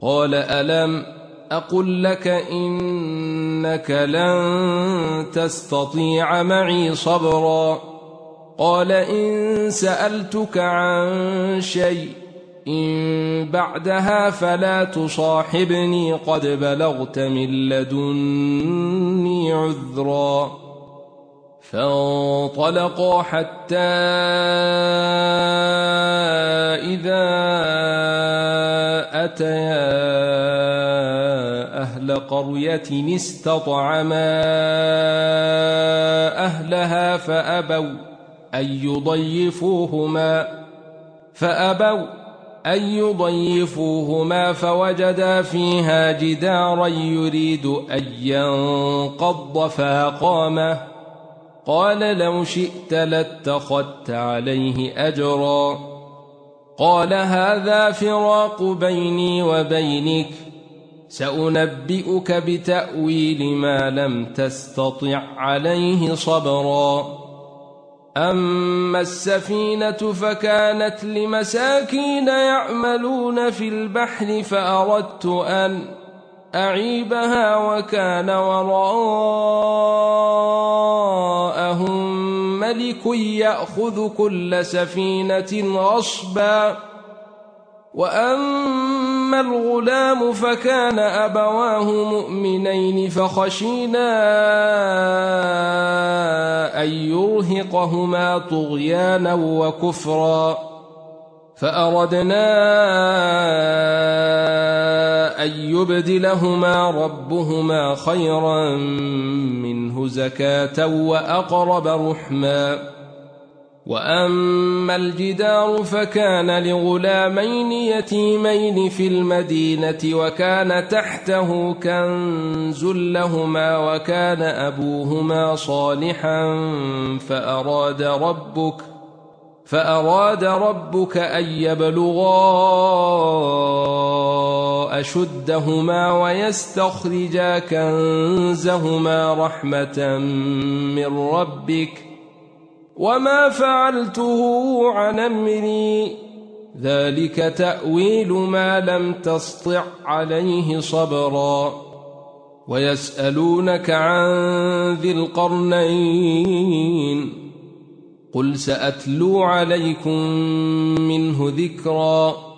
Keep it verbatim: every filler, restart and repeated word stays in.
قال ألم أقل لك إنك لن تستطيع معي صبرا قال إن سألتك عن شيء إن بعدها فلا تصاحبني قد بلغت من لدني عذرا فانطلقا حتى إذا أتيا أهل قرية استطعما أهلها فأبوا أن يضيفوهما فأبوا أن يضيفوهما فوجدا فيها جدارا يريد أن ينقض فأقامه قال لو شئت لاتخذت عليه أجرا قال هذا فراق بيني وبينك سأنبئك بتأويل ما لم تستطع عليه صبرا أما السفينة فكانت لمساكين يعملون في البحر فأردت أن أعيبها وكان وراءهم ملك يأخذ كل سفينة غصبا وأما الغلام فكان أبواه مؤمنين فخشينا أن يرهقهما طغيانا وكفرا فأردنا أن يبدلهما ربهما خيرا منه زكاة وأقرب رحما وأما الجدار فكان لغلامين يتيمين في المدينة وكان تحته كنز لهما وكان أبوهما صالحا فأراد ربك فأراد ربك أن يبلغا أشدهما ويستخرجا كنزهما رحمة من ربك وما فعلته عن أمري ذلك تأويل ما لم تسطع عليه صبرا ويسألونك عن ذي القرنين قل سأتلو عليكم منه ذكرا